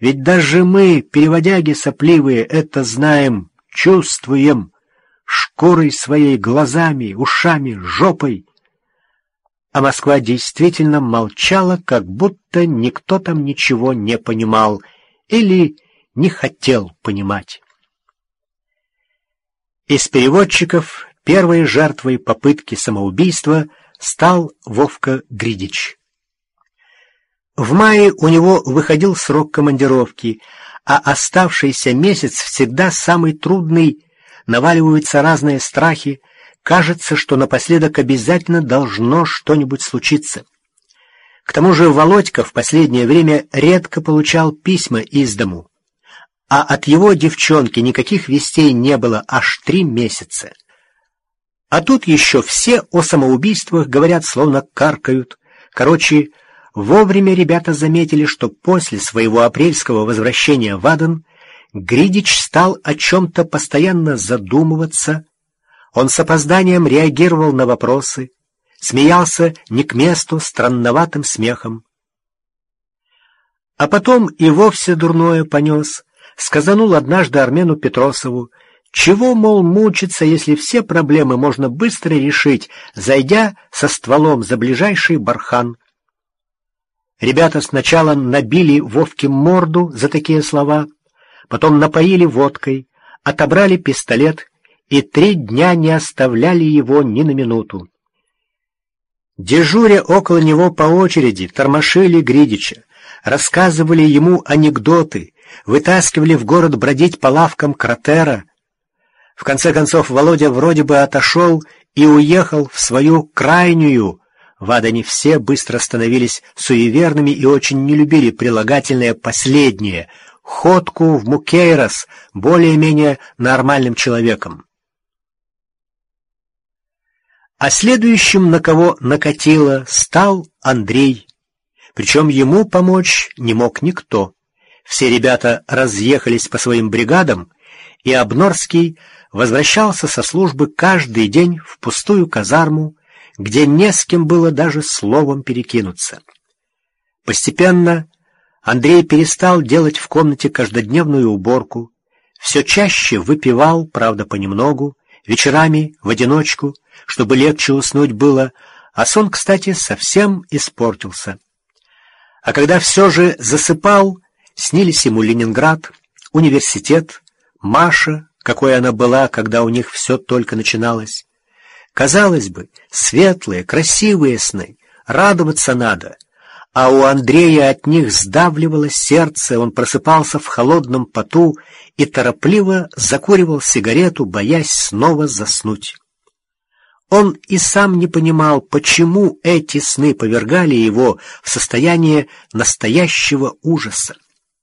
Ведь даже мы, переводяги сопливые, это знаем, чувствуем, шкурой своей, глазами, ушами, жопой. А Москва действительно молчала, как будто никто там ничего не понимал или не хотел понимать. Из переводчиков первой жертвой попытки самоубийства стал Вовка Гридич. В мае у него выходил срок командировки, а оставшийся месяц всегда самый трудный, наваливаются разные страхи, кажется, что напоследок обязательно должно что-нибудь случиться. К тому же Володька в последнее время редко получал письма из дому, а от его девчонки никаких вестей не было аж 3 месяца. А тут еще все о самоубийствах говорят, словно каркают. Короче, вовремя ребята заметили, что после своего апрельского возвращения в Аден Гридич стал о чем-то постоянно задумываться. Он с опозданием реагировал на вопросы, смеялся не к месту странноватым смехом. А потом и вовсе дурное понес. Сказанул однажды Армену Петросову, чего, мол, мучиться, если все проблемы можно быстро решить, зайдя со стволом за ближайший бархан. Ребята сначала набили Вовке морду за такие слова, потом напоили водкой, отобрали пистолет и 3 дня не оставляли его ни на минуту. Дежуря около него по очереди, тормошили Гридича, рассказывали ему анекдоты, вытаскивали в город бродить по лавкам Кратера. В конце концов Володя вроде бы отошел и уехал в свою крайнюю. В Адане все быстро становились суеверными и очень не любили прилагательное «последнее» — ходку в Мукейрос более-менее нормальным человеком. А следующим, на кого накатило, стал Андрей. Причем ему помочь не мог никто. Все ребята разъехались по своим бригадам, и Обнорский возвращался со службы каждый день в пустую казарму, где не с кем было даже словом перекинуться. Постепенно Андрей перестал делать в комнате каждодневную уборку, все чаще выпивал, правда, понемногу, вечерами в одиночку, чтобы легче уснуть было, а сон, кстати, совсем испортился. А когда все же засыпал, снились ему Ленинград, университет, Маша, какой она была, когда у них все только начиналось. Казалось бы, светлые, красивые сны, радоваться надо, а у Андрея от них сдавливало сердце, он просыпался в холодном поту и торопливо закуривал сигарету, боясь снова заснуть. Он и сам не понимал, почему эти сны повергали его в состояние настоящего ужаса.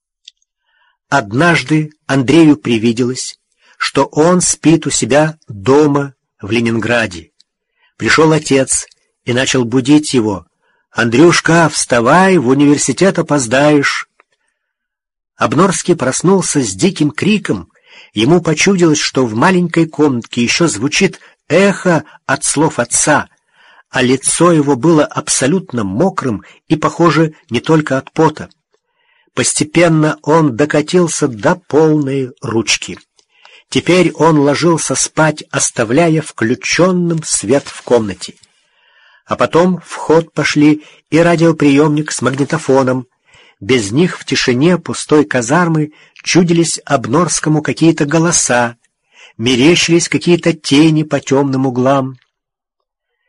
Однажды Андрею привиделось, что он спит у себя дома в Ленинграде. Пришел отец и начал будить его. «Андрюшка, вставай, в университет опоздаешь». Обнорский проснулся с диким криком. Ему почудилось, что в маленькой комнатке еще звучит эхо от слов отца, а лицо его было абсолютно мокрым и, похоже, не только от пота. Постепенно он докатился до полной ручки. Теперь он ложился спать, оставляя включенным свет в комнате. А потом в ход пошли и радиоприемник с магнитофоном. Без них в тишине пустой казармы чудились Обнорскому какие-то голоса, мерещились какие-то тени по темным углам.